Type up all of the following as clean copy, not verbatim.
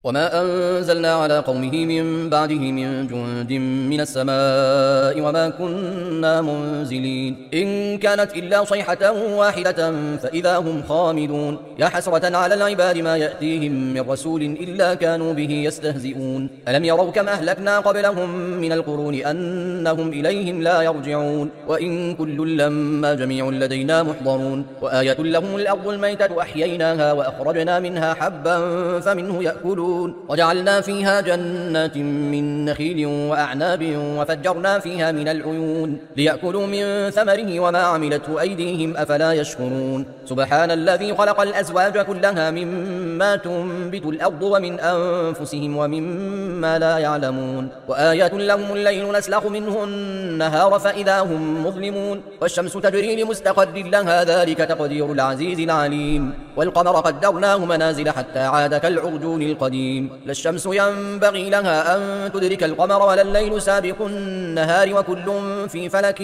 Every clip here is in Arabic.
وما أنزلنا على قومه من بعده من جند من السماء وما كنا منزلين إن كانت إلا صيحة واحدة فإذا هم خامدون يا حسرة على العباد ما يأتيهم من رسول إلا كانوا به يستهزئون ألم يروا كم أهلكنا قبلهم من القرون أنهم إليهم لا يرجعون وإن كل لما جميع لدينا محضرون وآية لهم الأرض الميتة أحييناها وأخرجنا منها حبا فمنه يأكلون وجعلنا فيها جنات من نخيل وأعناب وفجرنا فيها من العيون ليأكلوا من ثمره وما عملته أيديهم أفلا يشكرون سبحان الذي خلق الأزواج كلها مما تنبت الأرض ومن أنفسهم ومما لا يعلمون وآية لهم الليل نسلخ منه النهار فإذا هم مظلمون والشمس تجري لمستقر لها ذلك تقدير العزيز العليم والقمر قدرناه منازل حتى عاد كالعرجون القديم لا الشمس ينبغي لها أن تدرك القمر ولا الليل سابق النهار وكل في فلك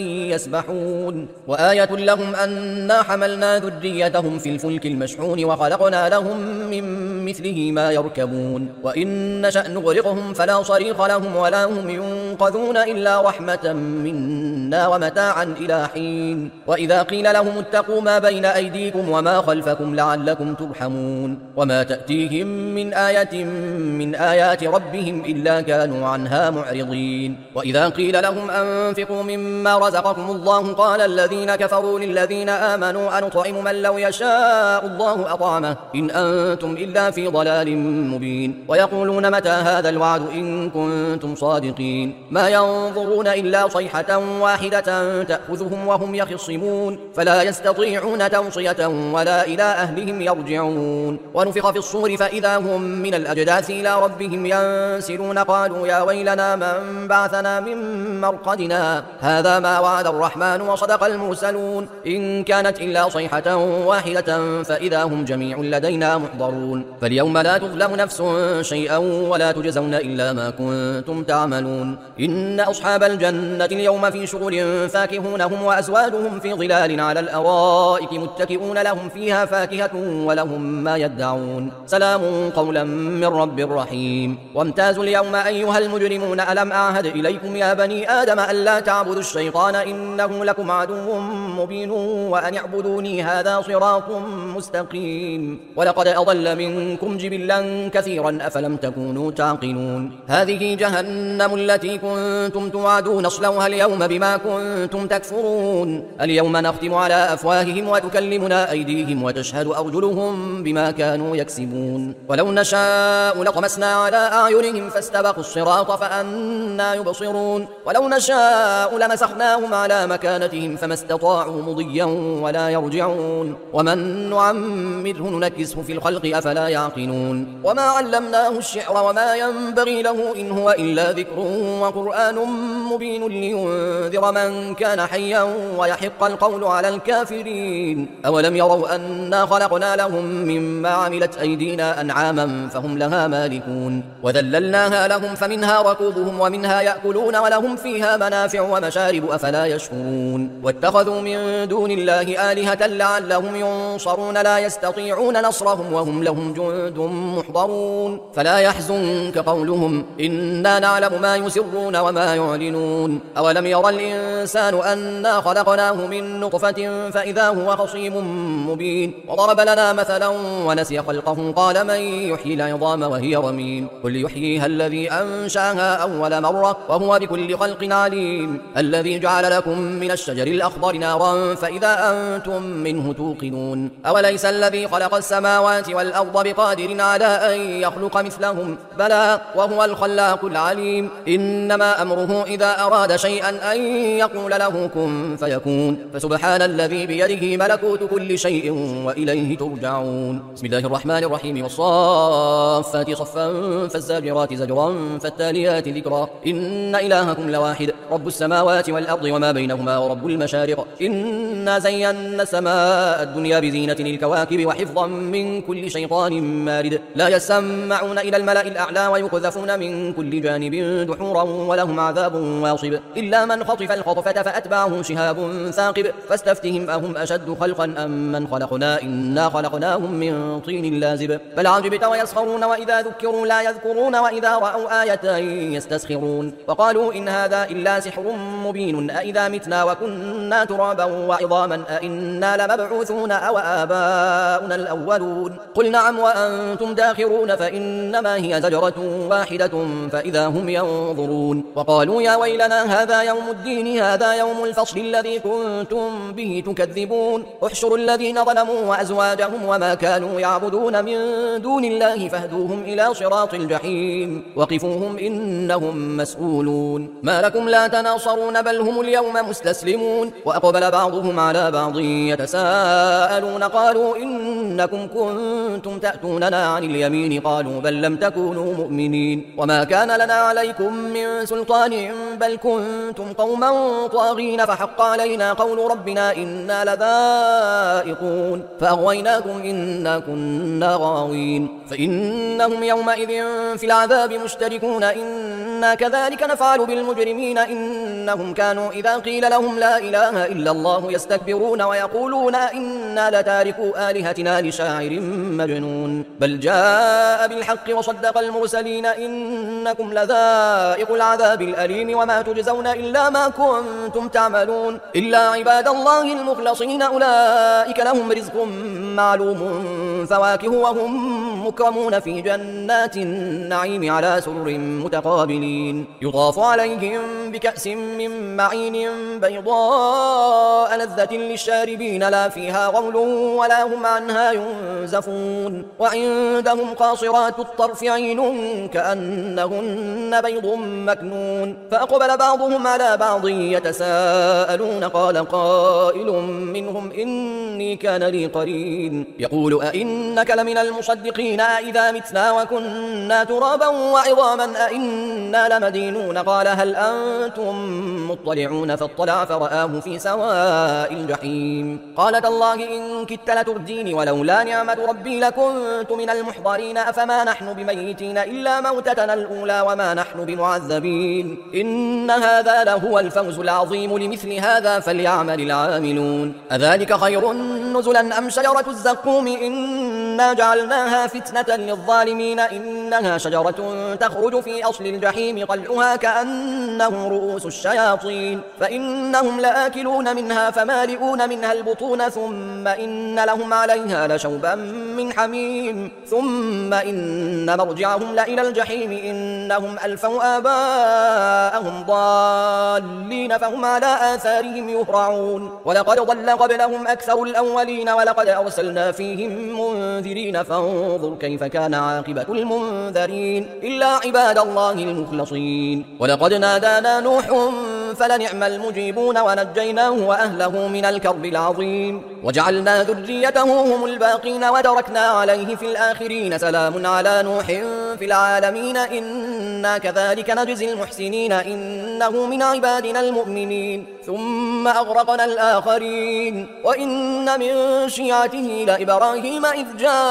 يسبحون وآية لهم أنا حملنا ذريتهم في الفلك المشحون وخلقنا لهم من مثله ما يركبون وإن نشأ نغرقهم فلا صريخ لهم ولا هم ينقذون إلا رحمة منا ومتاعا إلى حين وإذا قيل لهم اتقوا ما بين أيديكم وما خلفكم لعلكم ترحمون وما تأتيهم من آية من آيات ربهم إلا كانوا عنها معرضين وإذا قيل لهم أنفقوا مما رزقكم الله قال الذين كفروا للذين آمنوا أنطعم من لو يشاء الله أطعمه إن أنتم إلا في ضلال مبين ويقولون متى هذا الوعد إن كنتم صادقين ما ينظرون إلا صيحة واحدة تأخذهم وهم يخصمون فلا يستطيعون توصية ولا إلى أهلهم يرجعون ونفخ في الصور فإذا هم من الأجداث إلى ربهم ينسلون قالوا يا ويلنا من بعثنا من مرقدنا هذا ما وعد الرحمن وصدق المرسلون إن كانت إلا صيحة واحدة فإذا هم جميع لدينا محضرون فاليوم لا تظلم نفس شيئا ولا تجزون إلا ما كنتم تعملون إن أصحاب الجنة اليوم في شغل فاكهون هم وأزواجهم في ظلال على الأرائك متكئون لهم فيها فاكهة ولهم ما يدعون سلام قولا من رب رحيم وامتازوا اليوم أيها المجرمون ألم أعهد إليكم يا بني آدم ألا تعبدوا الشيطان إنه لكم عدو مبين وأن اعبدوني هذا صراط مستقيم ولقد أضل منكم جبلا كثيرا أفلم تكونوا تعقلون هذه جهنم التي كنتم توعدون اصلوها اليوم بما كنتم تكفرون اليوم نختم على أفواههم وتكلمنا أيديهم وتشهد أرجلهم بما كانوا يكسبون ولو نشاء لطمسنا على أعينهم فاستبقوا الصراط فأنى يبصرون ولو نشاء لمسخناهم على مكانتهم فما استطاعوا مضيا ولا يرجعون ومن نعمره ننكسه في الخلق أفلا يعقلون وما علمناه الشعر وما ينبغي له إن هو إلا ذكر وقرآن مبين لينذر من كان حيا ويحق القول على الكافرين أولم يروا أنا خلقنا لهم مما عملت أيدينا أنعاما فهم لها مالكون وذللناها لهم فمنها ركوبهم ومنها يأكلون ولهم فيها منافع ومشارب أفلا يشكرون واتخذوا من دون الله آلهة لعلهم ينصرون لا يستطيعون نصرهم وهم لهم جند محضرون فلا يحزنك قولهم إنا نعلم ما يسرون وما يعلنون أولم يرى الإنسان أنا خلقناه من نطفة فإذا هو خصيم مبين وضرب لنا مثلا ونسي خلقه قال من يحيي العظام وهي رميم قل يحييها الذي أنشأها أول مرة وهو بكل خلق عليم الذي جعل لكم من الشجر الأخضر نارا فإذا أنتم منه توقدون أوليس الذي خلق السماوات والأرض بقادر على أن يخلق مثلهم بلى وهو الخلاق العليم إنما أمره إذا أراد شيئا أن يقول له كن فيكون فسبحان الذي بيده ملكوت كل شيء وإليه ترجعون بسم الله الرحمن الرحيم والصافات صفا فالزاجرات زجرا فالتاليات ذكرا إن إلهكم لواحد رب السماوات والأرض وما بينهما ورب المشارق إنا زينا السماء الدنيا بزينة الكواكب وحفظا من كل شيطان مارد لا يسمعون إلى الملأ الأعلى ويقذفون من كل جانب دحورا ولهم عذاب واصب إلا من خطف الخطفة فأتبعه شهاب ثاقب فاستفتهم أهم أشد خلقا أم من خلقنا إنا خلقناهم من طين لازب بل عجبت ويسخرون وإذا ذكروا لا يذكرون وإذا رأوا آية يستسخرون وقالوا إن هذا إلا سحر مبين أإذا متنا وكنا ترابا وعظاما أإنا لمبعوثون أو آباؤنا الأولون قل نعم وأنتم داخرون فإنما هي زجرة واحدة فإذا هم ينظرون وقالوا يا ويلنا هذا يوم الدين هذا يوم الفصل الذي كنتم به تكذبون احشروا الذين ظلموا وأزواجهم وما كانوا يعبدون من دون الله فاهدوهم إلى صراط الجحيم وقفوهم إنهم مسؤولون ما لكم لا تناصرون بل هم اليوم مستسلمون وأقبل بعضهم على بعض يتساءلون قالوا إنكم كنتم تأتوننا عن اليمين قالوا بل لم تكونوا مؤمنين وما كان لنا عليكم من سلطان بل كنتم قوما طاغين فحق علينا قول ربنا إنا لذائقون فأغويناكم إنا كنا غاوين فإنهم يومئذ في العذاب مشتركون إنا كذلك نفعل بالمجرمين إنهم كانوا إذا قيل لهم لا إله إلا الله يستكبرون ويقولون إنا لتاركوا آلهتنا لشاعر مجنون بل جاء بالحق وصدق المرسلين إنكم لذائق العذاب الأليم وما تجزون إلا ما كنتم تعملون إلا عباد الله المخلصين أولئك لهم رزق معلوم فواكه وهم مكرمون في جنات النعيم على سرر متقابلين يطاف عليهم بكأس من معين بيضاء لذة للشاربين لا فيها غول ولا هم عنها ينزفون وعندهم قاصرات الطرف عين كأنهن بيض مكنون فأقبل بعضهم على بعض يتساءلون قال قائل منهم إني كان لي قرين يقول أئنك لمن المصدقين أئذا متنا وكنا ترابا وعظاما أئنا لمدينون قال هل أنتم مطلعون فاطلع فرآه في سواء الجحيم قال تالله إن كدت لتردين ولولا نعمة ربي لكنت من المحضرين أفما نحن بميتين إلا موتتنا الأولى وما نحن بمعذبين إن هذا لهو الفوز العظيم لمثل هذا فليعمل العاملون أذلك خير نزلا أم شجرة الزقوم إنا جعلناها فتنة للظالمين إنها شجرة تخرج في أصل الجحيم طلعها كأنه رؤوس الشياطين فإنهم لآكلون منها فمالئون منها البطون ثم إن لهم عليها لشوبا من حميم ثم إن مرجعهم لإلى الجحيم إنهم ألفوا آباءهم ضالين فهم على آثارهم يهرعون ولقد ضل قبلهم أكثر الأولين ولقد أرسلنا فيهم منذرين فانظر كيف كان عاقبة المنذرين إلا عباد الله المخلصين ولقد نادانا نوح فلنعم المجيبون ونجيناه وأهله من الكرب العظيم وجعلنا ذريته هم الباقين وتركنا عليه في الآخرين سلام على نوح في العالمين إنا كذلك نجزي المحسنين إنه من عبادنا المؤمنين ثم أغرقنا الآخرين وإن من شيعته لإبراهيم إذ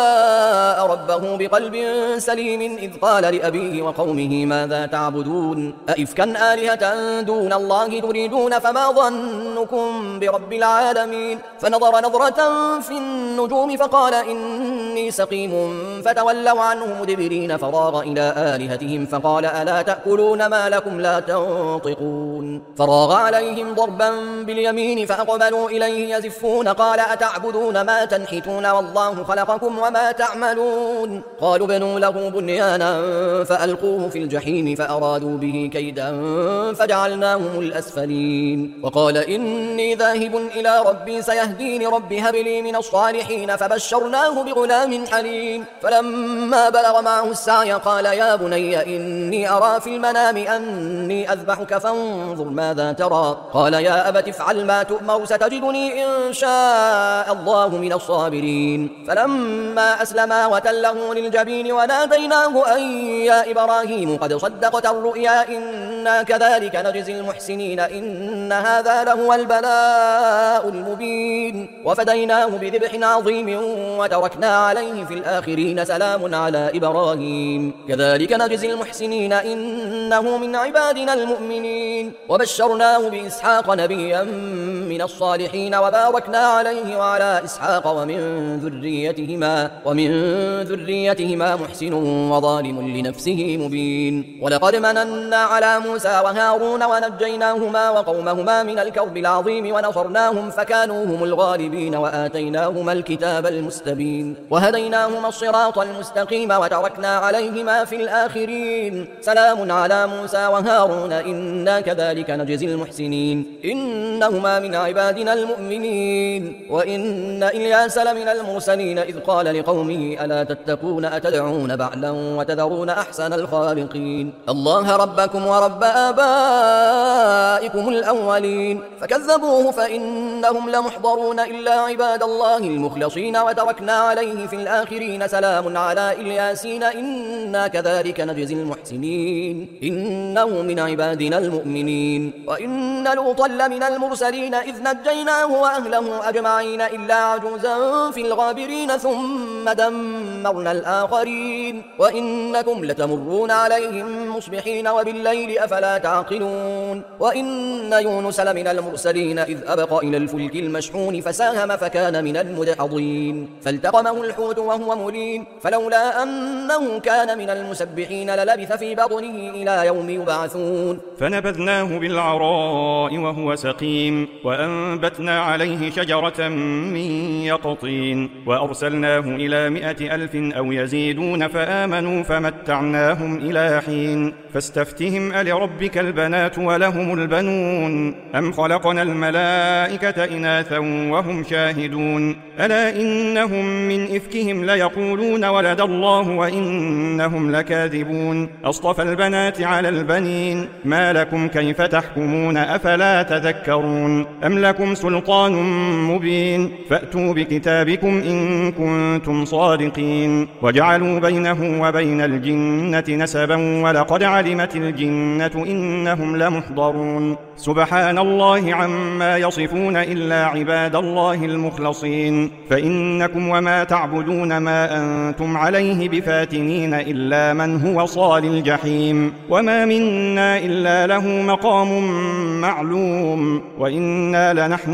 جاء ربه بقلب سليم إذ قال لأبيه وقومه ماذا تعبدون أئفكا آلهة دون الله تريدون فما ظنكم برب العالمين فنظر نظرة في النجوم فقال إني سقيم فتولوا عنه مدبرين فراغ إلى آلهتهم فقال ألا تأكلون ما لكم لا تنطقون فراغ عليهم ضربا باليمين فأقبلوا إليه يزفون قال أتعبدون ما تنحتون والله خلقكم وما تعملون قالوا بنوا له بنيانا فألقوه في الجحيم فأرادوا به كيدا فجعلناهم الأسفلين وقال إني ذاهب إلى ربي سيهدين رب هب لي من الصالحين فبشرناه بغلام حليم فلما بلغ معه السعي قال يا بني إني أرى في المنام أني أذبحك فانظر ماذا ترى قال يا أبت افعل ما تؤمر ستجدني إن شاء الله من الصابرين فلما أسلما وتله للجبين وناديناه أن يا إبراهيم قد صدقت الرؤيا إنا كذلك نجزي المحسنين إن هذا لهو البلاء المبين وفديناه بذبح عظيم وتركنا عليه في الآخرين سلام على إبراهيم كذلك نجزي المحسنين إنه من عبادنا المؤمنين وبشرناه بإسحاق نبيا من الصالحين وباركنا عليه وعلى إسحاق ومن ذريتهما محسن وظالم لنفسه مبين. ولقد مننا على موسى وهارون ونجيناهما وقومهما من الكرب العظيم ونصرناهم فكانوا هم الغالبين وآتيناهما الكتاب المستبين وهديناهما الصراط المستقيم وتركنا عليهما في الآخرين. سلام على موسى وهارون إنا كذلك نجزي المحسنين إنهما من عبادنا المؤمنين. وإن إلياس لمن المرسلين إذ قال لقومه ألا تتقون أتدعون بعلا وتذرون أحسن الخالقين الله ربكم ورب آبائكم الأولين فكذبوه فإنهم لمحضرون إلا عباد الله المخلصين وتركنا عليه في الآخرين. سلام على إلياسين إنا كذلك نجزي المحسنين إنه من عبادنا المؤمنين. وإن لوطا لمن المرسلين إذ نجيناه وأهله أجمعين إلا عجوزا في الغابرين ثم دمرنا الآخرين. وإنكم لتمرون عليهم مصبحين وبالليل أفلا تعقلون. وإن يونس لمن المرسلين إذ أبق إلى الفلك المشحون فساهم فكان من المدحضين فالتقمه الحوت وهو مليم فلولا أنه كان من المسبحين للبث في بطنه إلى يوم يبعثون. فنبذناه بالعراء وهو سقيم وأنبتنا عليه شجرة من يقطين وأرسلناه إلى 100,000 أو يزيدون فآمنوا فمتعناهم إلى حين. فاستفتهم ألربك البنات ولهم البنون أم خلقنا الملائكة إناثا وهم شاهدون ألا إنهم من إفكهم ليقولون ولد الله وإنهم لكاذبون أصطفى البنات على البنين ما لكم كيف تحكمون أفلا تذكرون أم لكم سلطان مبين فأتوا بكتابكم إن كنتم صادقين. وجعلوا بينه وبين الجنة نسبا ولقد علمت الجنة إنهم لمحضرون. سبحان الله عما يصفون إلا عباد الله المخلصين. فإنكم وما تعبدون ما أنتم عليه بفاتنين إلا من هو صال الجحيم. وما منا إلا له مقام معلوم وإنا لنحن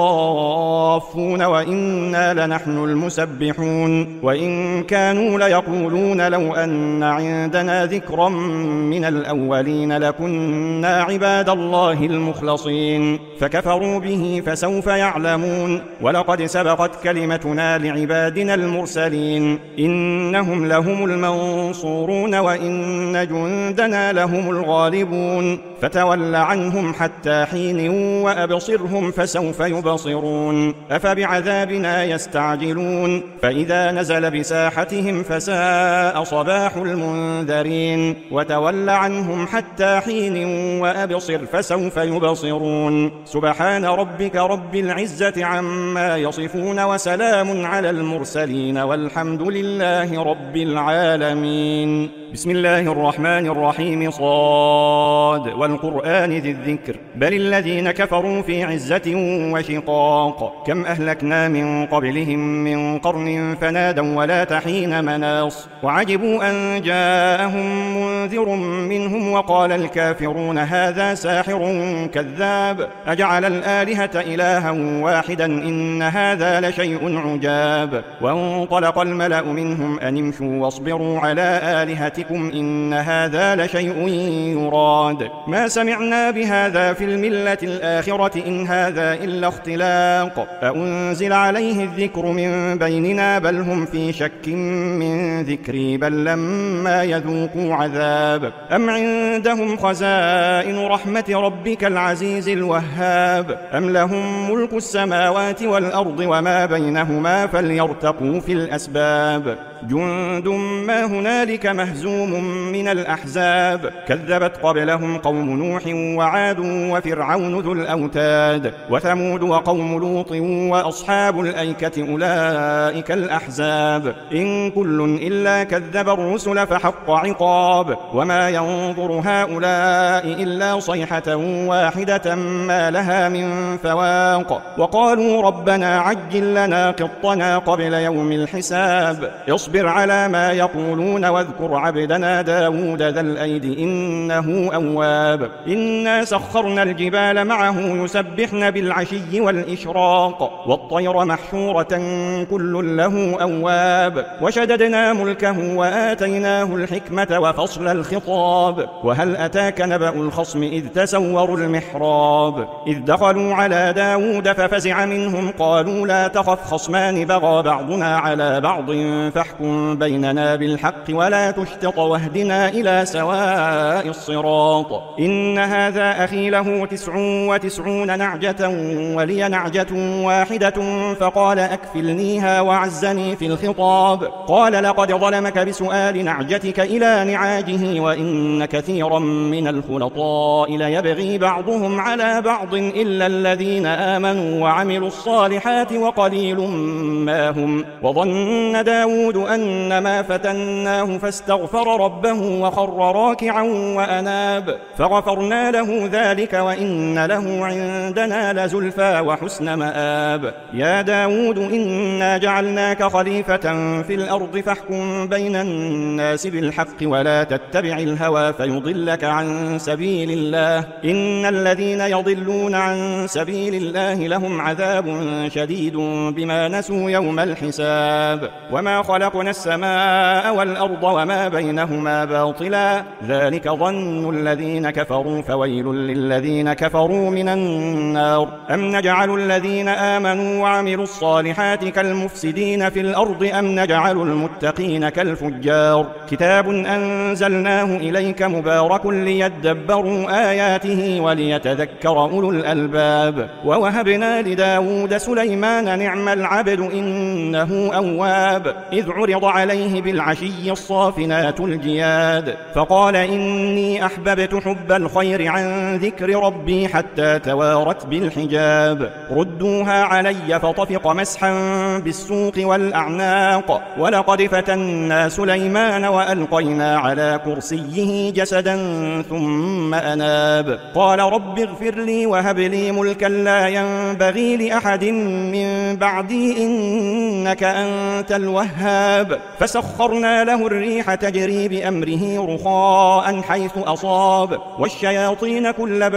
الصافون وإنا لنحن المسبحون. وإن كانوا ليقولون لو أن عندنا ذكرا من الأولين لكنا عباد الله المخلصين فكفروا به فسوف يعلمون. ولقد سبقت كلمتنا لعبادنا المرسلين إنهم لهم المنصورون وإن جندنا لهم الغالبون. فتول عنهم حتى حين وأبصرهم فسوف يبصرون أفبعذابنا يستعجلون. فإذا نزل بساحتهم فساء صباح المنذرين. وتول عنهم حتى حين وأبصر فسوف يبصرون. سبحان ربك رب العزة عما يصفون وسلام على المرسلين والحمد لله رب العالمين. بسم الله الرحمن الرحيم صاد والقرآن ذي الذكر بل الذين كفروا في عزة وشقاق كم أهلكنا من قبلهم من قرن فنادوا ولا تحين مناص وعجبوا أن جاءهم منذر منهم وقال الكافرون هذا ساحر كذاب أجعل الآلهة إلها واحدا إن هذا لشيء عجاب. وانطلق الملأ منهم أن امشوا واصبروا على آلهتكم إن هذا لشيء يراد ما سمعنا بهذا في الملة الآخرة إن هذا إلا اختلاق أأنزل عليه الذكر من بيننا بل هم في شك من ذكري بل لما يذوقوا عذاب أم عندهم خزائن رحمة ربك العزيز الوهاب أم لهم ملك السماوات والأرض وما بينهما فليرتقوا في الأسباب جند ما هنالك مهزوم من الأحزاب كذبت قبلهم قوم نوح وعاد وفرعون ذو الأوتاد وثمود وقوم لوط وأصحاب الأيكة أولئك الأحزاب إن كل إلا كذب الرسل فحق عقاب وما ينظر هؤلاء إلا صيحة واحدة ما لها من فواق وقالوا ربنا عجل لنا قطنا قبل يوم الحساب واصبر على ما يقولون واذكر عبدنا داود ذا الأيد إنه أواب إنا سخرنا الجبال معه يسبحن بالعشي والإشراق والطير محشورة كل له أواب وشددنا ملكه وآتيناه الحكمة وفصل الخطاب وهل أتاك نبأ الخصم إذ تسوروا المحراب إذ دخلوا على داود ففزع منهم قالوا لا تخف خصمان بغى بعضنا على بعض فاحكم بيننا بالحق ولا تشتط واهدنا إلى سواء الصراط إن هذا أخي له 99 نعجة ولي نعجة واحدة فقال أكفلنيها وعزني في الخطاب قال لقد ظلمك بسؤال نعجتك إلى نعاجه وإن كثيرا من الخلطاء ليبغي بعضهم على بعض إلا الذين آمنوا وعملوا الصالحات وقليل ما هم وظن داود أن ما فتناه فاستغفر ربه وخر راكعا وأناب فغفرنا له ذلك وإن له عندنا لزلفى وحسن مآب يا داود إنا جعلناك خليفة في الأرض فاحكم بين الناس بالحق ولا تتبع الهوى فيضلك عن سبيل الله إن الذين يضلون عن سبيل الله لهم عذاب شديد بما نسوا يوم الحساب وما خلقنا السماء والأرض وما بينهما باطلا ذلك ظن الذين كفروا فويل للذين كفروا من النار أم نجعل الذين آمنوا وعملوا الصالحات كالمفسدين في الأرض أم نجعل المتقين كالفجار كتاب أنزلناه إليك مبارك ليدبروا آياته وليتذكر أولو الألباب ووهبنا لداود سليمان نعم العبد إنه أواب إذ عرض عليه بالعشي الصافنات الجياد فقال إني أحببت حب الخير عن ذكر ربي حتى توارت بالحجاب ردوها علي فطفق مسحا بالسوق والأعناق ولقد فتنا سليمان وألقينا على كرسيه جسدا ثم أناب قال رب اغفر لي وهب لي ملكا لا ينبغي لأحد من بعدي إنك أنت الوهاب فسخرنا له الريح تجري بأمره رخاء حيث أصاب والشياطين كل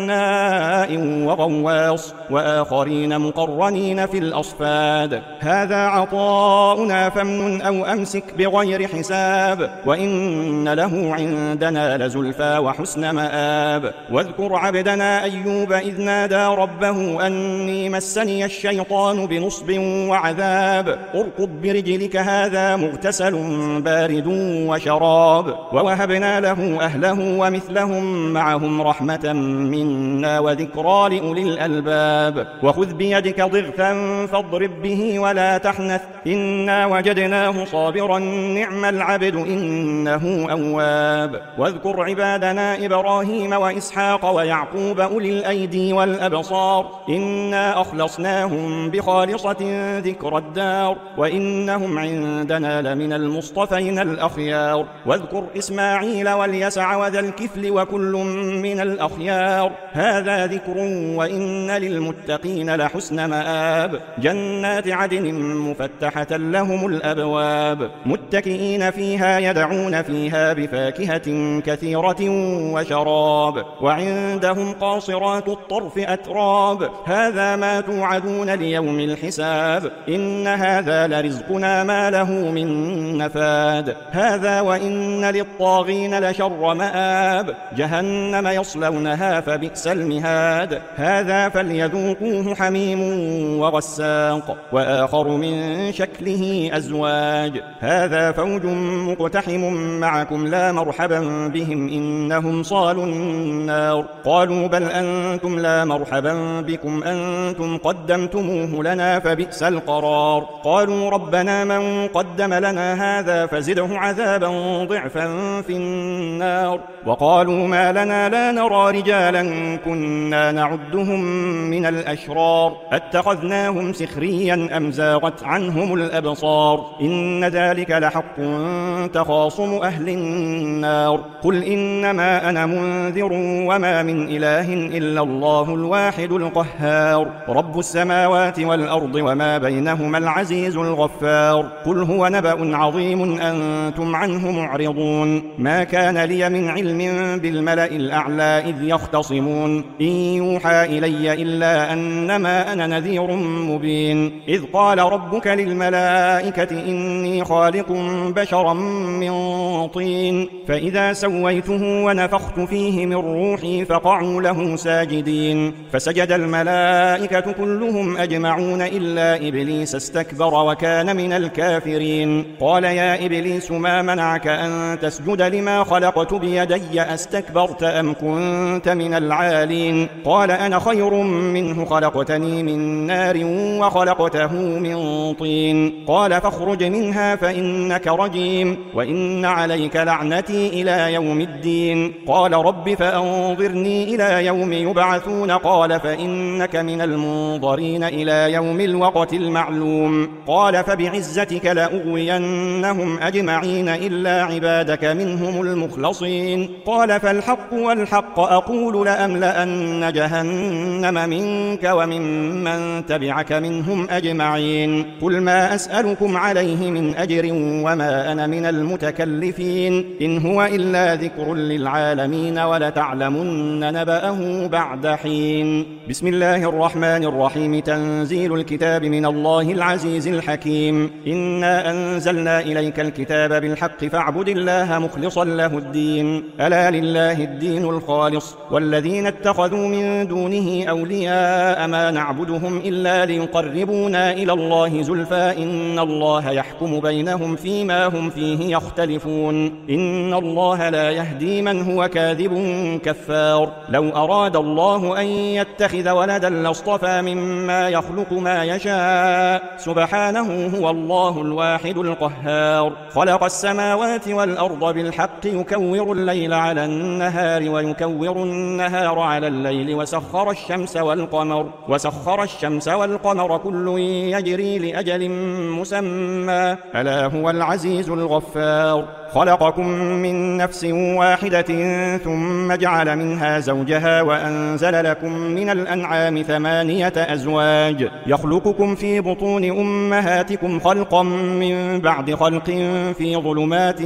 بناء وغواص وآخرين مقرنين في الأصفاد هذا عطاؤنا فامنن أو أمسك بغير حساب وإن له عندنا لزلفى وحسن مآب واذكر عبدنا أيوب إذ نادى ربه أني مسني الشيطان بنصب وعذاب اركض برجلك هذا مغتسل بارد وشراب ووهبنا له أهله ومثلهم معهم رحمة منا وذكرى لأولي الألباب وخذ بيدك ضغثا فاضرب به ولا تحنث إنا وجدناه صابرا نعم العبد إنه أواب واذكر عبادنا إبراهيم وإسحاق ويعقوب أولي الأيدي والأبصار إنا أخلصناهم بخالصة ذكر الدار وإنهم عندنا لمن المصطفين الأخيار واذكر إسماعيل واليسع وذا الكفل وكل من الأخيار هذا ذكر وإن للمتقين لحسن مآب جنات عدن مفتحة لهم الأبواب متكئين فيها يدعون فيها بفاكهة كثيرة وشراب وعندهم قاصرات الطرف أتراب هذا ما توعدون ليوم الحساب إن هذا لرزقنا ما له من نفاد هذا وإن للطاغين لشر مآب جهنم يصلونها فبئس المهاد هذا فليذوقوه حميم وغساق وآخر من شكله أزواج هذا فوج مقتحم معكم لا مرحبا بهم إنهم صالوا النار قالوا بل أنتم لا مرحبا بكم أنتم قدمتموه لنا فبئس القرار قالوا ربنا من قدم لنا هذا فزده عذابا ضعفا في النار وقالوا ما لنا لا نرى رجالا كنا نعدهم من الأشرار اتخذناهم سخريا أم زاغت عنهم الأبصار إن ذلك لحق تخاصم أهل النار قل إنما أنا منذر وما من إله إلا الله الواحد القهار رب السماوات والأرض وما بينهما العزيز الغفار قل هو نبأ عظيم أنتم عنه معرضون ما كان لي من علم بالملأ الأعلى إذ يختصمون إن يوحى إلي إلا أنما أنا نذير مبين إذ قال ربك للملائكة إني خالق بشرا من طين فإذا سويته ونفخت فيه من روحي فقعوا له ساجدين فسجد الملائكة كلهم أجمعون إلا إبليس استكبر وكان من الكافرين قال يا إبليس ما منعك أن تسجد لما خلقت بيدي أستكبرت أم كنت من العالين قال أنا خير منه خلقتني من نار وخلقته من طين قال فاخرج منها فإنك رجيم وإن عليك لعنتي إلى يوم الدين قال رب فأنظرني إلى يوم يبعثون قال فإنك من المنظرين إلى يوم الوقت المعلوم قال فبعزتك لأغوينهم أجمعين إلا عبادك منهم المخلصين قال فالحق والحق أقول لأملأن جهنم منك وممن تبعك منهم أجمعين قل ما أسألكم عليه من أجر وما أنا من المتكلفين إن هو إلا ذكر للعالمين ولتعلمن نبأه بعد حين بسم الله الرحمن الرحيم تنزيل الكتاب من الله العزيز الحكيم إنا أنزلنا إليك الكتاب بالحق فاعبد الله مخلصا له الدين ألا لله الدين الخالص والذين اتخذوا من دونه أولياء ما نعبدهم إلا ليقربونا إلى الله زلفى إن الله يحكم بينهم فيما هم فيه يختلفون إن الله لا يهدي من هو كاذب كفار لو أراد الله أن يتخذ ولدا لاصطفى مما يخلق ما يشاء سبحانه هو الله الواحد القهار خلق السماوات والأرض بالحق يكور الليل على النهار ويكور النهار على الليل وسخر الشمس والقمر كل يجري لأجل مسمى ألا هو العزيز الغفار خلقكم من نفس واحدة ثم جعل منها زوجها وأنزل لكم من الأنعام 8 أزواج يخلقكم في بطون أمهاتكم خلقا من بعد خلق في ظلمات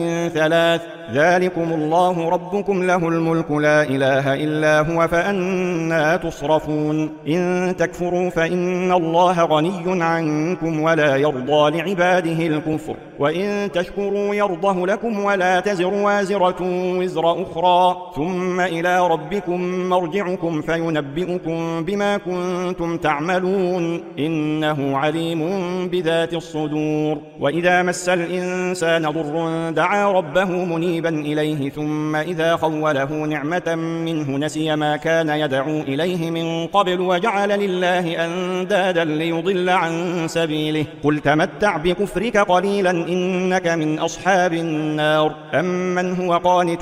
3 ذلكم الله ربكم له الملك لا إله إلا هو فأنى تصرفون إن تكفروا فإن الله غني عنكم ولا يرضى لعباده الكفر وإن تشكروا يرضه لكم ولا تزر وازرة وزر أخرى ثم إلى ربكم مرجعكم فينبئكم بما كنتم تعملون إنه عليم بذات الصدور وإذا مس الإنسان ضر دعا ربه منيبا إليه ثم إذا خوله نعمة منه نسي ما كان يدعو إليه من قبل وجعل لله أندادا ليضل عن سبيله قل تمتع بكفرك قليلا إنك من أصحاب النار أمن هو قانت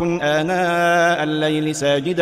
آناء الليل ساجدا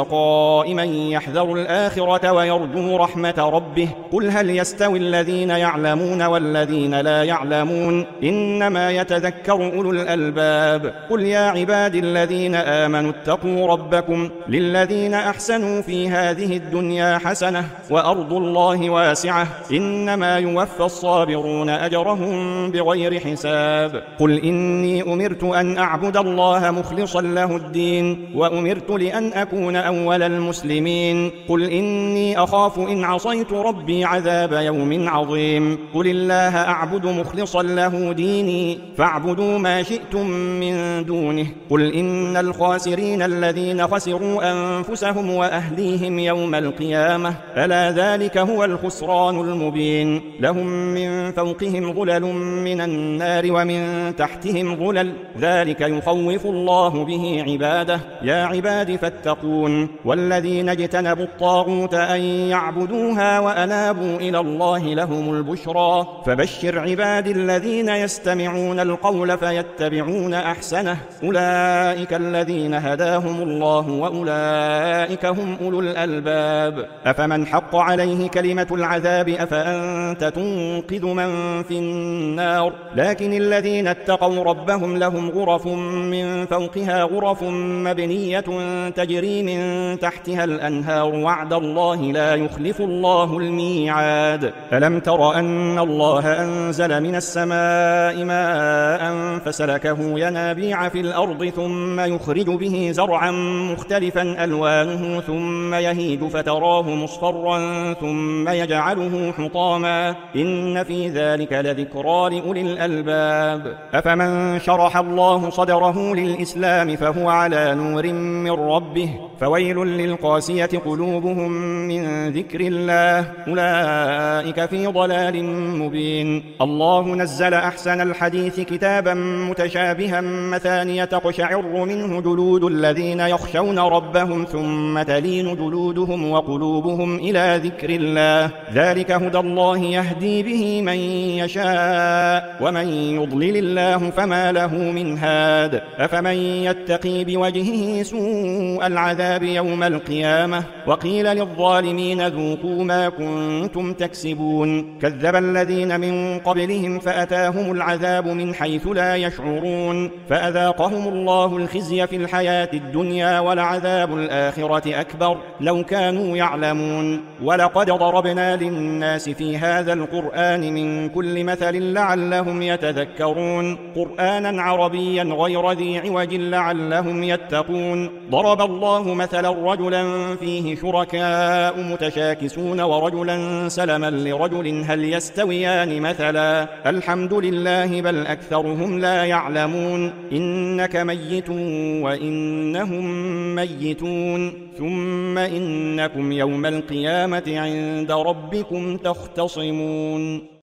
وقائما يحذر الآخرة ويرجو رحمة ربه قل هل يستوي الذين يعلمون والذين لا يعلمون إنما يتذكر أولو الألباب قل يا عباد الذين آمنوا اتقوا ربكم للذين أحسنوا في هذه الدنيا حسنة وأرض الله واسعة إنما يوفى الصابرون أجرهم بغير حساب قل إني أمرت أن أعبد الله مخلصا له الدين وأمرت لأن أكون أول المسلمين قل إني أخاف إن عصيت ربي عذاب يوم عظيم قل الله أعبد مخلصا له ديني فاعبدوا ما شئتم من دونه قل إن الخاسرين الذين خسروا أنفسهم وأهليهم يوم القيامة ألا ذلك هو الخسران المبين لهم من فوقهم ظلل من النار ومن تحتهم ظلل ذلك يخوف الله به عباده يا عباد فاتقون والذين اجتنبوا الطاغوت أن يعبدوها وأنابوا إلى الله لهم البشرى فبشر عباد الذين يستمعون القول فيتبعون أحسنه أولئك الذين هداهم الله وأولئك هم أولو الألباب أفمن حق عليه كلمة العذاب أفأنت تنقذ من في النار لكن الذين اتقوا ربهم لهم لهم غرف من فوقها غرف مبنية تجري من تحتها الأنهار وعد الله لا يخلف الله الميعاد. ألم تر أن الله أنزل من السماء ماء فسلكه ينابيع في الأرض ثم يخرج به زرعا مختلفا ألوانه ثم يهيج فتراه مصفرا ثم يجعله حطاما إن في ذلك لذكرى لأولي الألباب. أفمن شرح الله صدره للإسلام فهو على نور من ربه فويل للقاسية قلوبهم من ذكر الله أولئك في ضلال مبين. الله نزل أحسن الحديث كتابا متشابها مثانية تقشعر منه جلود الذين يخشون ربهم ثم تلين جلودهم وقلوبهم إلى ذكر الله ذلك هدى الله يهدي به من يشاء ومن يضلل الله فما له من هاد. أفمن يتقي بوجهه سوء العذاب يوم القيامة وقيل للظالمين ذوقوا ما كنتم تكسبون. كذب الذين من قبلهم فأتاهم العذاب من حيث لا يشعرون فأذاقهم الله الخزي في الحياة الدنيا ولعذاب الآخرة أكبر لو كانوا يعلمون. ولقد ضربنا للناس في هذا القرآن من كل مثل لعلهم يتذكرون قرآنا عربيا غير ذي عوج لعلهم يتقون. ضرب الله مثلا رجلا فيه شركاء متشاكسون ورجلا سلما لرجل هل يستويان مثلا الحمد لله بل أكثرهم لا يعلمون. إنك ميت وإنهم ميتون ثم إنكم يوم القيامة عند ربكم تختصمون.